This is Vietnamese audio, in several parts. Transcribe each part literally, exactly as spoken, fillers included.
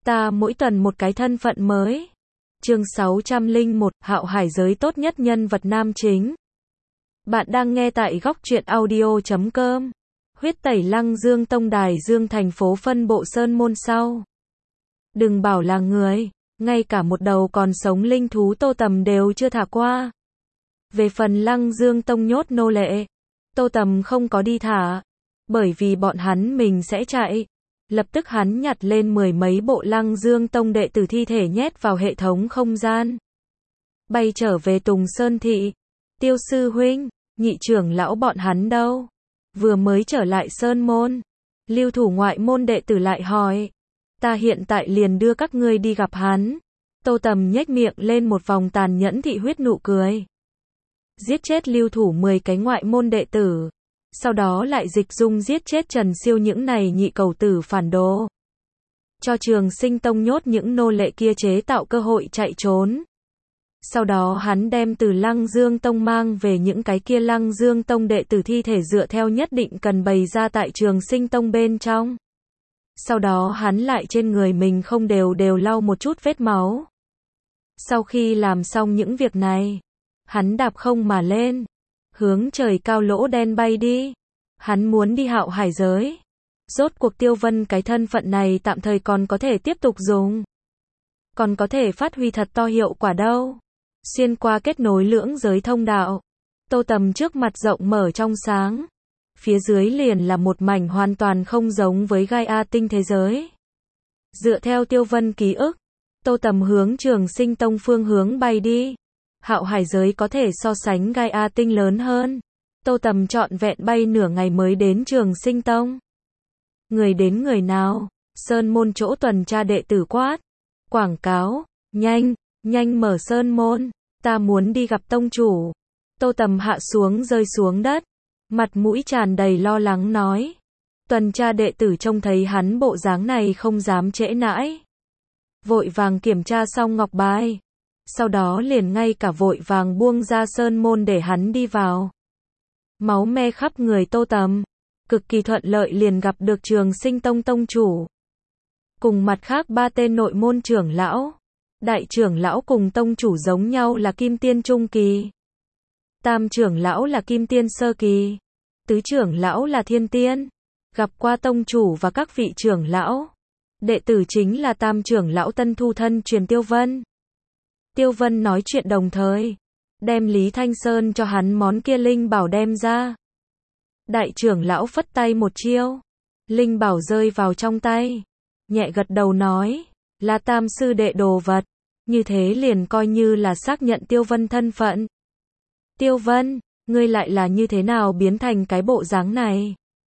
Ta mỗi tuần một cái thân phận mới. Chương sáu trăm lẻ một, Hạo Hải giới tốt nhất nhân vật nam chính. Bạn đang nghe tại góc truyện audio chấm com. Huyết tẩy Lăng Dương Tông Đài Dương thành phố phân bộ Sơn Môn sau. Đừng bảo là người, ngay cả một đầu còn sống linh thú Tô Tầm đều chưa thả qua. Về phần Lăng Dương Tông nhốt nô lệ, Tô Tầm không có đi thả, bởi vì bọn hắn mình sẽ chạy. Lập tức hắn nhặt lên mười mấy bộ Lăng Dương Tông đệ tử thi thể nhét vào hệ thống không gian. Bay trở về Tùng Sơn Thị. Tiêu sư huynh, nhị trưởng lão bọn hắn đâu? Vừa mới trở lại Sơn Môn. Lưu thủ ngoại môn đệ tử lại hỏi. Ta hiện tại liền đưa các ngươi đi gặp hắn. Tô Tầm nhếch miệng lên một vòng tàn nhẫn thị huyết nụ cười. Giết chết lưu thủ mười cái ngoại môn đệ tử. Sau đó lại dịch dung giết chết Trần Siêu những này nhị cầu tử phản đồ. Cho Trường Sinh Tông nhốt những nô lệ kia chế tạo cơ hội chạy trốn. Sau đó hắn đem từ Lăng Dương Tông mang về những cái kia Lăng Dương Tông đệ tử thi thể dựa theo nhất định cần bày ra tại Trường Sinh Tông bên trong. Sau đó hắn lại trên người mình không đều đều lau một chút vết máu. Sau khi làm xong những việc này, hắn đạp không mà lên, hướng trời cao lỗ đen bay đi. Hắn muốn đi Hạo Hải giới. Rốt cuộc Tiêu Vân cái thân phận này tạm thời còn có thể tiếp tục dùng. Còn có thể phát huy thật to hiệu quả đâu. Xuyên qua kết nối lưỡng giới thông đạo. Tô Tầm trước mặt rộng mở trong sáng. Phía dưới liền là một mảnh hoàn toàn không giống với Gaia tinh thế giới. Dựa theo Tiêu Vân ký ức, Tô Tầm hướng Trường Sinh Tông phương hướng bay đi. Hạo Hải giới có thể so sánh Gaia tinh lớn hơn. Tô Tầm trọn vẹn bay nửa ngày mới đến Trường Sinh Tông. Người đến người nào? Sơn môn chỗ tuần tra đệ tử quát. Quảng cáo, nhanh, nhanh mở sơn môn, ta muốn đi gặp tông chủ. Tô Tầm hạ xuống rơi xuống đất, mặt mũi tràn đầy lo lắng nói. Tuần tra đệ tử trông thấy hắn bộ dáng này không dám trễ nãi. Vội vàng kiểm tra xong ngọc bài. Sau đó liền ngay cả vội vàng buông ra sơn môn để hắn đi vào. Máu me khắp người Tô Tầm, cực kỳ thuận lợi liền gặp được Trường Sinh Tông tông chủ. Cùng mặt khác ba tên nội môn trưởng lão. Đại trưởng lão cùng tông chủ giống nhau là kim tiên trung kỳ. Tam trưởng lão là kim tiên sơ kỳ. Tứ trưởng lão là thiên tiên. Gặp qua tông chủ và các vị trưởng lão. Đệ tử chính là tam trưởng lão Tân Thu thân truyền Tiêu Vân. Tiêu Vân nói chuyện đồng thời, đem Lý Thanh Sơn cho hắn món kia linh bảo đem ra. Đại trưởng lão phất tay một chiêu, linh bảo rơi vào trong tay, nhẹ gật đầu nói, là tam sư đệ đồ vật, như thế liền coi như là xác nhận Tiêu Vân thân phận. Tiêu Vân, ngươi lại là như thế nào biến thành cái bộ dáng này?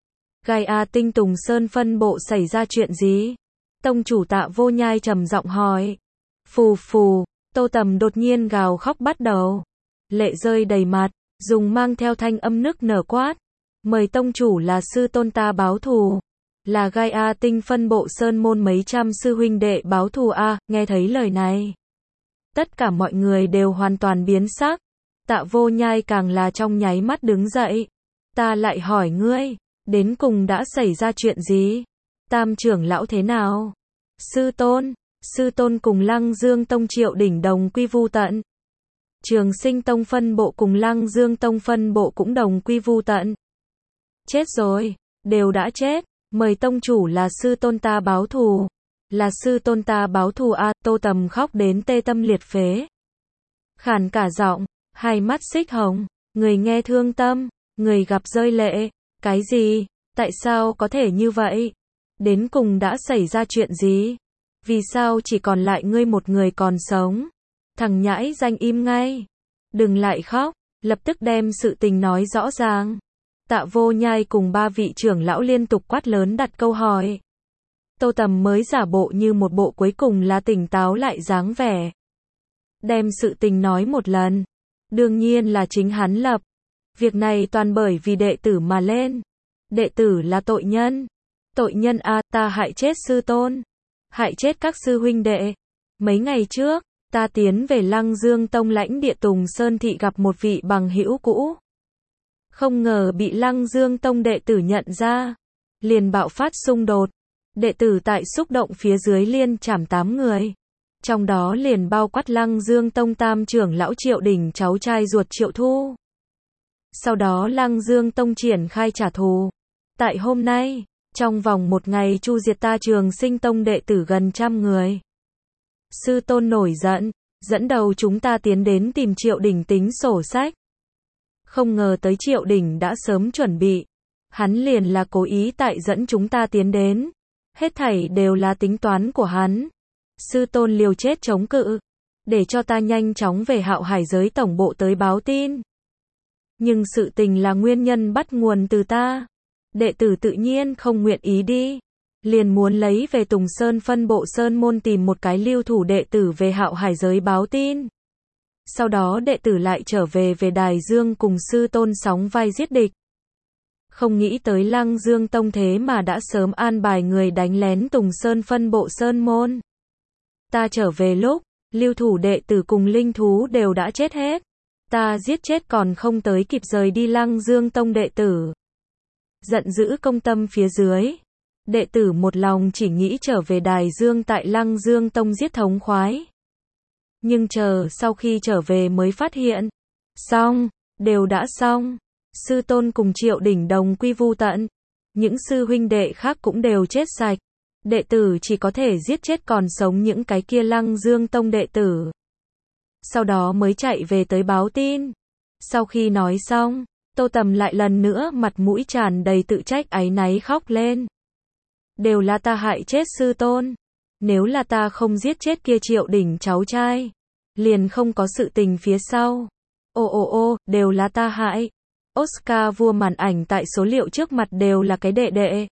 Gaia tinh Tùng Sơn phân bộ xảy ra chuyện gì? Tông chủ Tạ Vô Nhai trầm giọng hỏi. Phù phù. Tô Tầm đột nhiên gào khóc bắt đầu. Lệ rơi đầy mặt, dùng mang theo thanh âm nức nở quát. Mời tông chủ là sư tôn ta báo thù. Là Gaia tinh phân bộ Sơn Môn mấy trăm sư huynh đệ báo thù a. À, nghe thấy lời này. Tất cả mọi người đều hoàn toàn biến sắc. Tạ Vô Nhai càng là trong nháy mắt đứng dậy. Ta lại hỏi ngươi, đến cùng đã xảy ra chuyện gì? Tam trưởng lão thế nào? Sư tôn. Sư tôn cùng Lăng Dương Tông Triệu đỉnh đồng quy vu tận. Trường Sinh Tông phân bộ cùng Lăng Dương Tông phân bộ cũng đồng quy vu tận. Chết rồi, đều đã chết, mời tông chủ là sư tôn ta báo thù. Là sư tôn ta báo thù a. À, Tô Tầm khóc đến tê tâm liệt phế. Khàn cả giọng, hai mắt xích hồng, người nghe thương tâm, người gặp rơi lệ. Cái gì? Tại sao có thể như vậy? Đến cùng đã xảy ra chuyện gì? Vì sao chỉ còn lại ngươi một người còn sống? Thằng nhãi danh im ngay. Đừng lại khóc, lập tức đem sự tình nói rõ ràng. Tạ Vô Nhai cùng ba vị trưởng lão liên tục quát lớn đặt câu hỏi. Tô Tầm mới giả bộ như một bộ cuối cùng là tỉnh táo lại dáng vẻ. Đem sự tình nói một lần. Đương nhiên là chính hắn lập. Việc này toàn bởi vì đệ tử mà lên. Đệ tử là tội nhân. Tội nhân a, à, ta hại chết sư tôn. Hại chết các sư huynh đệ. Mấy ngày trước, ta tiến về Lăng Dương Tông lãnh địa Tùng Sơn Thị gặp một vị bằng hữu cũ. Không ngờ bị Lăng Dương Tông đệ tử nhận ra. Liền bạo phát xung đột. Đệ tử tại xúc động phía dưới liên trảm tám người. Trong đó liền bao quát Lăng Dương Tông tam trưởng lão Triệu Đình cháu trai ruột Triệu Thu. Sau đó Lăng Dương Tông triển khai trả thù. Tại hôm nay, trong vòng một ngày chu diệt ta Trường Sinh Tông đệ tử gần trăm người. Sư tôn nổi giận, dẫn đầu chúng ta tiến đến tìm Triệu Đình tính sổ sách. Không ngờ tới Triệu Đình đã sớm chuẩn bị. Hắn liền là cố ý tại dẫn chúng ta tiến đến. Hết thảy đều là tính toán của hắn. Sư tôn liều chết chống cự. Để cho ta nhanh chóng về Hạo Hải giới tổng bộ tới báo tin. Nhưng sự tình là nguyên nhân bắt nguồn từ ta. Đệ tử tự nhiên không nguyện ý đi. Liền muốn lấy về Tùng Sơn phân bộ Sơn môn tìm một cái lưu thủ đệ tử về Hạo Hải giới báo tin. Sau đó đệ tử lại trở về về Đài Dương cùng sư tôn sóng vai giết địch. Không nghĩ tới Lăng Dương Tông thế mà đã sớm an bài người đánh lén Tùng Sơn phân bộ Sơn môn. Ta trở về lúc, lưu thủ đệ tử cùng linh thú đều đã chết hết. Ta giết chết còn không tới kịp rời đi Lăng Dương Tông đệ tử. Giận dữ công tâm phía dưới. Đệ tử một lòng chỉ nghĩ trở về Đài Dương tại Lăng Dương Tông giết thống khoái. Nhưng chờ sau khi trở về mới phát hiện. Xong, đều đã xong. Sư tôn cùng Triệu Đỉnh đồng quy vu tận. Những sư huynh đệ khác cũng đều chết sạch. Đệ tử chỉ có thể giết chết còn sống những cái kia Lăng Dương Tông đệ tử. Sau đó mới chạy về tới báo tin. Sau khi nói xong, Tô Tầm lại lần nữa mặt mũi tràn đầy tự trách áy náy khóc lên. Đều là ta hại chết sư tôn. Nếu là ta không giết chết kia Triệu Đỉnh cháu trai, liền không có sự tình phía sau. Ô ô ô, đều là ta hại. Oscar vua màn ảnh tại số liệu trước mặt đều là cái đệ đệ.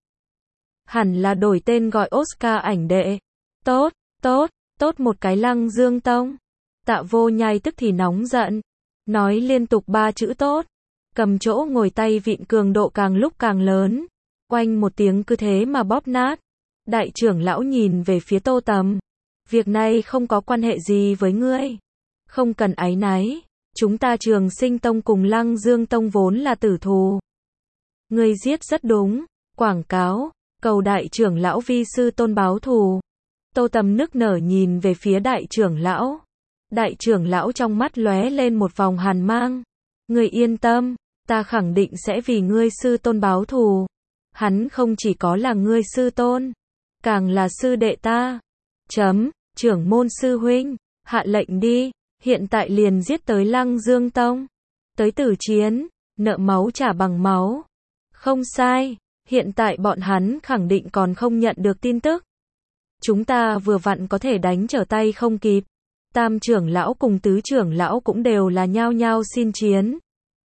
Hẳn là đổi tên gọi Oscar ảnh đệ. Tốt, tốt, tốt một cái Lăng Dương Tông. Tạ Vô Nhai tức thì nóng giận. Nói liên tục ba chữ tốt. Cầm chỗ ngồi tay vịn cường độ càng lúc càng lớn. Oanh một tiếng cứ thế mà bóp nát. Đại trưởng lão nhìn về phía Tô Tầm. Việc này không có quan hệ gì với ngươi. Không cần áy náy. Chúng ta Trường Sinh Tông cùng Lăng Dương Tông vốn là tử thù. Ngươi giết rất đúng. Quảng cáo. Cầu đại trưởng lão vi sư tôn báo thù. Tô Tầm nức nở nhìn về phía đại trưởng lão. Đại trưởng lão trong mắt lóe lên một vòng hàn mang. Ngươi yên tâm. Ta khẳng định sẽ vì ngươi sư tôn báo thù. Hắn không chỉ có là ngươi sư tôn, càng là sư đệ ta. Chấm, trưởng môn sư huynh, hạ lệnh đi, hiện tại liền giết tới Lăng Dương Tông. Tới tử chiến, nợ máu trả bằng máu. Không sai, hiện tại bọn hắn khẳng định còn không nhận được tin tức. Chúng ta vừa vặn có thể đánh trở tay không kịp. Tam trưởng lão cùng tứ trưởng lão cũng đều là nhao nhao xin chiến.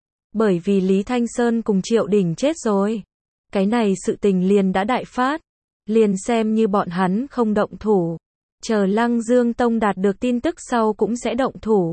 Bởi vì Lý Thanh Sơn cùng Triệu Đình chết rồi. Cái này sự tình liền đã đại phát. Liền xem như bọn hắn không động thủ. Chờ Lăng Dương Tông đạt được tin tức sau cũng sẽ động thủ.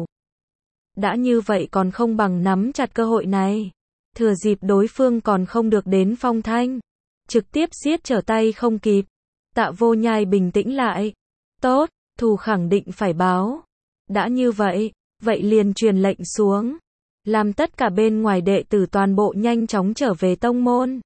Đã như vậy còn không bằng nắm chặt cơ hội này. Thừa dịp đối phương còn không được đến phong thanh. Trực tiếp giết trở tay không kịp. Tạ Vô Nhai bình tĩnh lại. Tốt, thù khẳng định phải báo. Đã như vậy, vậy liền truyền lệnh xuống. Làm tất cả bên ngoài đệ tử toàn bộ nhanh chóng trở về tông môn.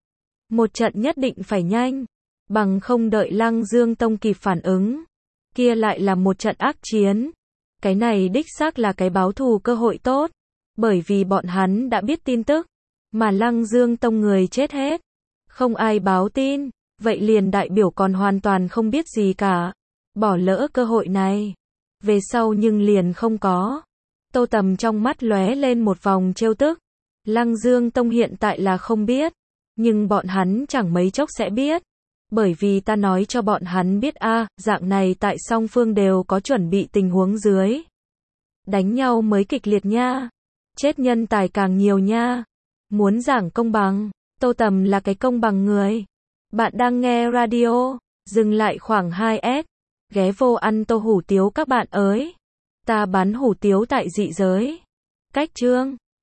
Một trận nhất định phải nhanh. Bằng không đợi Lăng Dương Tông kịp phản ứng. Kia lại là một trận ác chiến. Cái này đích xác là cái báo thù cơ hội tốt. Bởi vì bọn hắn đã biết tin tức. Mà Lăng Dương Tông người chết hết. Không ai báo tin. Vậy liền đại biểu còn hoàn toàn không biết gì cả. Bỏ lỡ cơ hội này. Về sau nhưng liền không có. Tô Tầm trong mắt lóe lên một vòng trêu tức. Lăng Dương Tông hiện tại là không biết. Nhưng bọn hắn chẳng mấy chốc sẽ biết. Bởi vì ta nói cho bọn hắn biết a, à, dạng này tại song phương đều có chuẩn bị tình huống dưới. Đánh nhau mới kịch liệt nha. Chết nhân tài càng nhiều nha. Muốn giảng công bằng, Tô Tầm là cái công bằng người. Bạn đang nghe radio, dừng lại khoảng hai s. Ghé vô ăn tô hủ tiếu các bạn ơi. Ta bán hủ tiếu tại dị giới. Cách chương